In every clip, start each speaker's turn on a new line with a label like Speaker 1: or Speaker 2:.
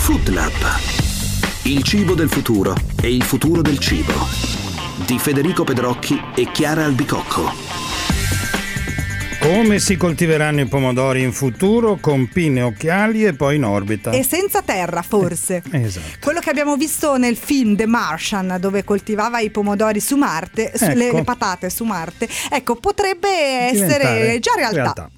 Speaker 1: Food Lab. Il cibo del futuro e il futuro del cibo. Di Federico Pedrocchi e Chiara Albicocco.
Speaker 2: Come si coltiveranno i pomodori in futuro, con pinne, occhiali e poi in orbita.
Speaker 3: E senza terra, forse.
Speaker 2: Esatto.
Speaker 3: Quello che abbiamo visto nel film The Martian, dove coltivava i pomodori su Marte, le patate su Marte, ecco, potrebbe essere già realtà.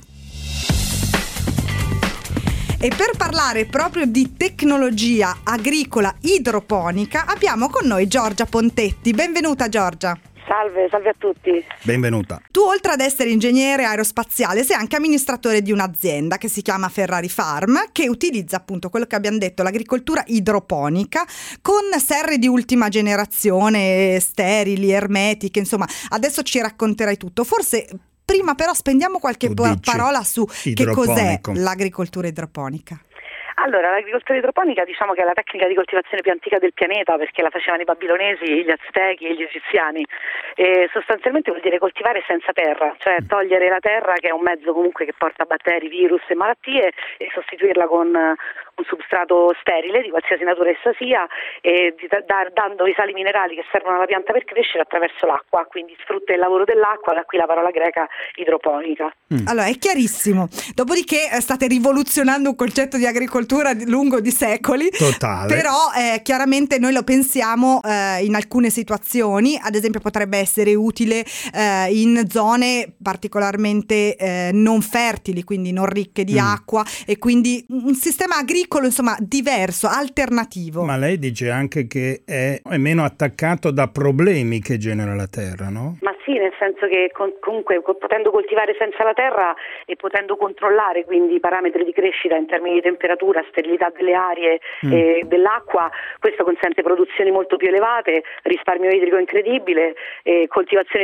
Speaker 3: E per parlare proprio di tecnologia agricola idroponica abbiamo con noi Giorgia Pontetti. Benvenuta Giorgia.
Speaker 4: Salve a tutti.
Speaker 2: Benvenuta.
Speaker 3: Tu, oltre ad essere ingegnere aerospaziale, sei anche amministratore di un'azienda che si chiama Ferrari Farm, che utilizza appunto quello che abbiamo detto, l'agricoltura idroponica, con serre di ultima generazione, sterili, ermetiche, insomma, adesso ci racconterai tutto. Forse prima però spendiamo qualche parola su che cos'è l'agricoltura idroponica.
Speaker 4: Allora, l'agricoltura idroponica diciamo che è la tecnica di coltivazione più antica del pianeta, perché la facevano i babilonesi, gli aztechi e gli egiziani. E sostanzialmente vuol dire coltivare senza terra, cioè togliere la terra, che è un mezzo comunque che porta batteri, virus e malattie, e sostituirla con un substrato sterile di qualsiasi natura essa sia, e dando i sali minerali che servono alla pianta per crescere attraverso l'acqua, quindi sfrutta il lavoro dell'acqua, da qui la parola greca idroponica.
Speaker 3: Allora, è chiarissimo. Dopodiché state rivoluzionando un concetto di agricoltura lungo di secoli.
Speaker 2: Totale.
Speaker 3: Però chiaramente noi lo pensiamo in alcune situazioni, ad esempio potrebbe essere utile in zone particolarmente non fertili, quindi non ricche di acqua, e quindi un sistema agricolo insomma diverso, alternativo.
Speaker 2: Ma lei dice anche che è meno attaccato da problemi che genera la terra, no?
Speaker 4: Ma sì, nel senso che comunque potendo coltivare senza la terra e potendo controllare quindi i parametri di crescita in termini di temperatura, sterilità delle aree e dell'acqua, questo consente produzioni molto più elevate, risparmio idrico incredibile, coltivazioni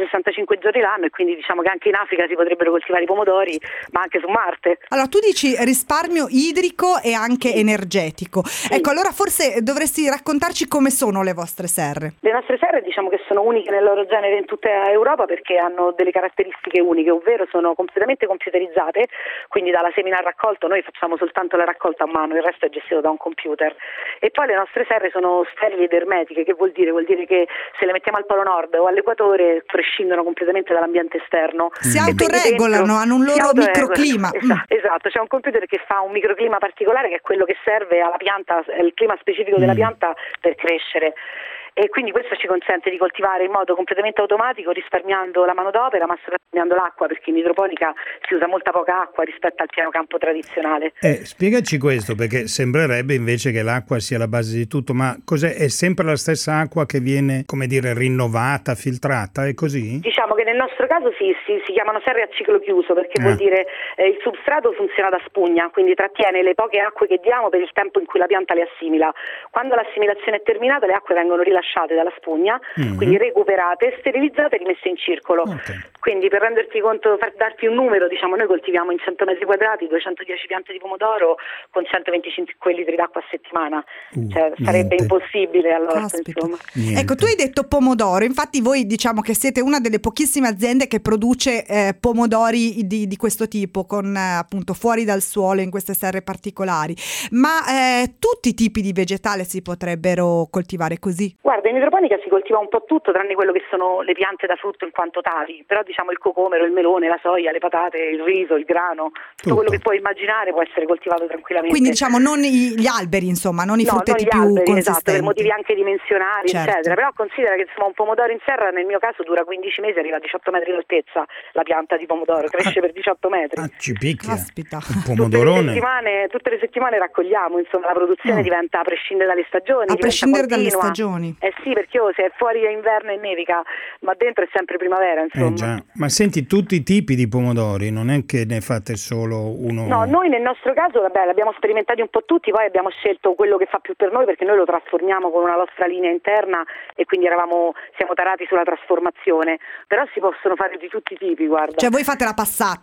Speaker 4: 365 giorni l'anno, e quindi diciamo che anche in Africa si potrebbero coltivare i pomodori, ma anche su Marte.
Speaker 3: Allora, tu dici risparmio idrico e anche energetico. Sì. Ecco, allora forse dovresti raccontarci come sono le vostre serre.
Speaker 4: Le nostre serre diciamo che sono uniche nel loro genere in tutta Europa, perché hanno delle caratteristiche uniche, ovvero sono completamente computerizzate, quindi dalla semina al raccolto noi facciamo soltanto la raccolta a mano, il resto è gestito da un computer. E poi le nostre serre sono sterili ed ermetiche. Che vuol dire? Vuol dire che se le mettiamo al Polo Nord o all'equatore prescindono completamente dall'ambiente esterno.
Speaker 3: Si autoregolano, hanno un loro microclima.
Speaker 4: Esatto, c'è un computer che fa un microclima particolare, che è quello che serve alla pianta, è il clima specifico della pianta per crescere. E quindi questo ci consente di coltivare in modo completamente automatico, risparmiando la manodopera, ma risparmiando l'acqua, perché in idroponica si usa molta poca acqua rispetto al piano campo tradizionale.
Speaker 2: Spiegaci questo, perché sembrerebbe invece che l'acqua sia la base di tutto, ma cos'è? È sempre la stessa acqua che viene, come dire, rinnovata, filtrata, è così?
Speaker 4: Diciamo che nel nostro caso si chiamano serre a ciclo chiuso, perché vuol dire il substrato funziona da spugna, quindi trattiene le poche acque che diamo per il tempo in cui la pianta le assimila. Quando l'assimilazione è terminata, le acque vengono rilasciate dalla spugna, quindi recuperate, sterilizzate e rimesse in circolo. Quindi per renderti conto, per darti un numero, diciamo, noi coltiviamo in 100 metri quadrati 210 piante di pomodoro con 125 litri d'acqua a settimana, cioè sarebbe impossibile allora. Insomma.
Speaker 3: Ecco, tu hai detto pomodoro, infatti voi diciamo che siete una delle pochissime aziende che produce pomodori di questo tipo, con appunto fuori dal suolo in queste serre particolari, ma tutti i tipi di vegetale si potrebbero coltivare così?
Speaker 4: Guarda, in idroponica si coltiva un po' tutto, tranne quello che sono le piante da frutto in quanto tali, però diciamo il cocomero, il melone, la soia, le patate, il riso, il grano, tutto quello che puoi immaginare può essere coltivato tranquillamente.
Speaker 3: Quindi diciamo non gli alberi, insomma, non i frutteti più
Speaker 4: alberi,
Speaker 3: consistenti.
Speaker 4: Esatto, per motivi anche dimensionali, eccetera. Però considera che insomma un pomodoro in serra nel mio caso dura 15 mesi, arriva a 18 metri d'altezza la pianta di pomodoro, cresce per 18 metri.
Speaker 2: Ci picchia.
Speaker 3: Caspita.
Speaker 2: Un pomodorone.
Speaker 4: Tutte le settimane raccogliamo, insomma la produzione diventa a prescindere dalle stagioni.
Speaker 3: A prescindere dalle stagioni.
Speaker 4: Sì, perché se fuori è inverno e nevica, ma dentro è sempre primavera, insomma.
Speaker 2: Già. Ma senti, tutti i tipi di pomodori, non è che ne fate solo uno?
Speaker 4: No, noi nel nostro caso, l'abbiamo sperimentati un po' tutti, poi abbiamo scelto quello che fa più per noi, perché noi lo trasformiamo con una nostra linea interna e quindi siamo tarati sulla trasformazione, però si possono fare di tutti i tipi, guarda.
Speaker 3: Cioè voi fate la passata?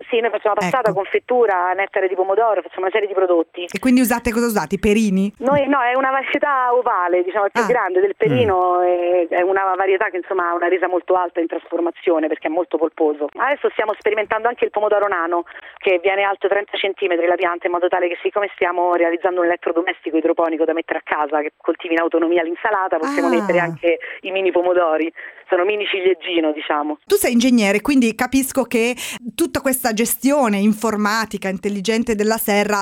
Speaker 4: Sì, noi facciamo passata, confettura, nettare di pomodoro, facciamo una serie di prodotti.
Speaker 3: E quindi cosa usate? Perini?
Speaker 4: Noi no, è una varietà ovale, diciamo, il più grande del perino, è una varietà che insomma ha una resa molto alta in trasformazione perché è molto polposo. Adesso stiamo sperimentando anche il pomodoro nano, che viene alto 30 centimetri la pianta, in modo tale che, siccome stiamo realizzando un elettrodomestico idroponico da mettere a casa che coltivi in autonomia l'insalata, possiamo mettere anche i mini pomodori. Sono mini ciliegino, diciamo.
Speaker 3: Tu sei ingegnere, quindi capisco che tutta questa gestione informatica intelligente della serra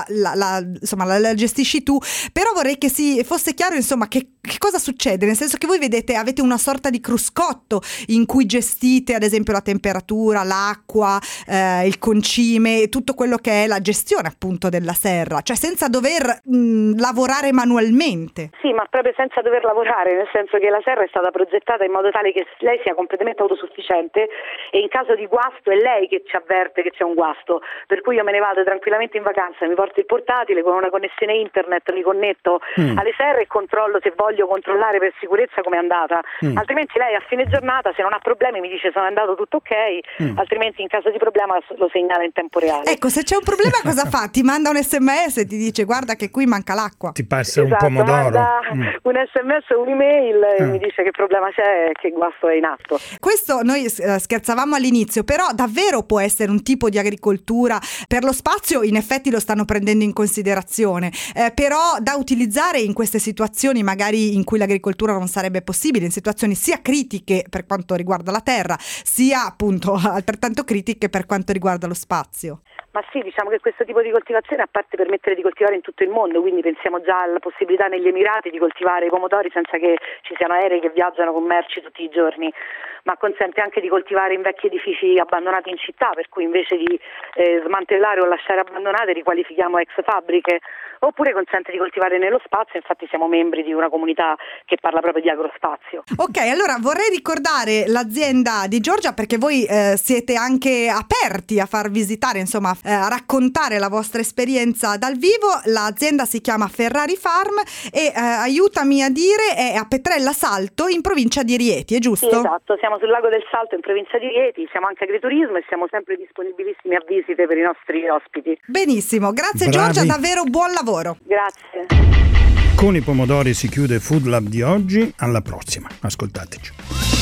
Speaker 3: la gestisci tu, però vorrei che fosse chiaro insomma che cosa succede, nel senso che voi avete una sorta di cruscotto in cui gestite ad esempio la temperatura, l'acqua, il concime, tutto quello che è la gestione appunto della serra, cioè senza dover lavorare manualmente.
Speaker 4: Sì, ma proprio senza dover lavorare, nel senso che la serra è stata progettata in modo tale che lei sia completamente autosufficiente e in caso di guasto è lei che ci avverte che c'è un guasto, per cui io me ne vado tranquillamente in vacanza, mi porto il portatile con una connessione internet, mi connetto alle serre e controllo, se voglio controllare per sicurezza come è andata, altrimenti lei a fine giornata, se non ha problemi, mi dice sono andato tutto ok, altrimenti in caso di problema lo segnala in tempo reale.
Speaker 3: Ecco, se c'è un problema cosa fa? Ti manda un SMS e ti dice guarda che qui manca l'acqua,
Speaker 2: ti passa un pomodoro,
Speaker 4: manda un SMS o un'email e mi dice che problema c'è e che guasto è in atto.
Speaker 3: Questo noi scherzavamo all'inizio, però davvero può essere un tipo di agricoltura per lo spazio, in effetti lo stanno prendendo in considerazione, però da utilizzare in queste situazioni magari in cui l'agricoltura non sarebbe possibile, in situazioni sia critiche per quanto riguarda la terra, sia appunto altrettanto critiche per quanto riguarda lo spazio.
Speaker 4: Ma sì, diciamo che questo tipo di coltivazione, a parte permettere di coltivare in tutto il mondo, quindi pensiamo già alla possibilità negli Emirati di coltivare i pomodori senza che ci siano aerei che viaggiano con merci tutti i giorni, ma consente anche di coltivare in vecchi edifici abbandonati in città, per cui invece di smantellare o lasciare abbandonate riqualifichiamo ex fabbriche, oppure consente di coltivare nello spazio, infatti siamo membri di una comunità che parla proprio di agrospazio.
Speaker 3: Ok, allora vorrei ricordare l'azienda di Giorgia perché voi siete anche aperti a far visitare, insomma a raccontare la vostra esperienza dal vivo. L'azienda si chiama Ferrari Farm e aiutami a dire è a Petrella Salto in provincia di Rieti, è giusto?
Speaker 4: Sì, esatto, siamo sul lago del Salto in provincia di Rieti, siamo anche agriturismo e siamo sempre disponibilissimi a visite per i nostri ospiti.
Speaker 3: Benissimo, grazie.
Speaker 2: Bravi.
Speaker 3: Giorgia, davvero buon lavoro.
Speaker 4: Grazie.
Speaker 2: Con i pomodori si chiude Food Lab di oggi, alla prossima, ascoltateci.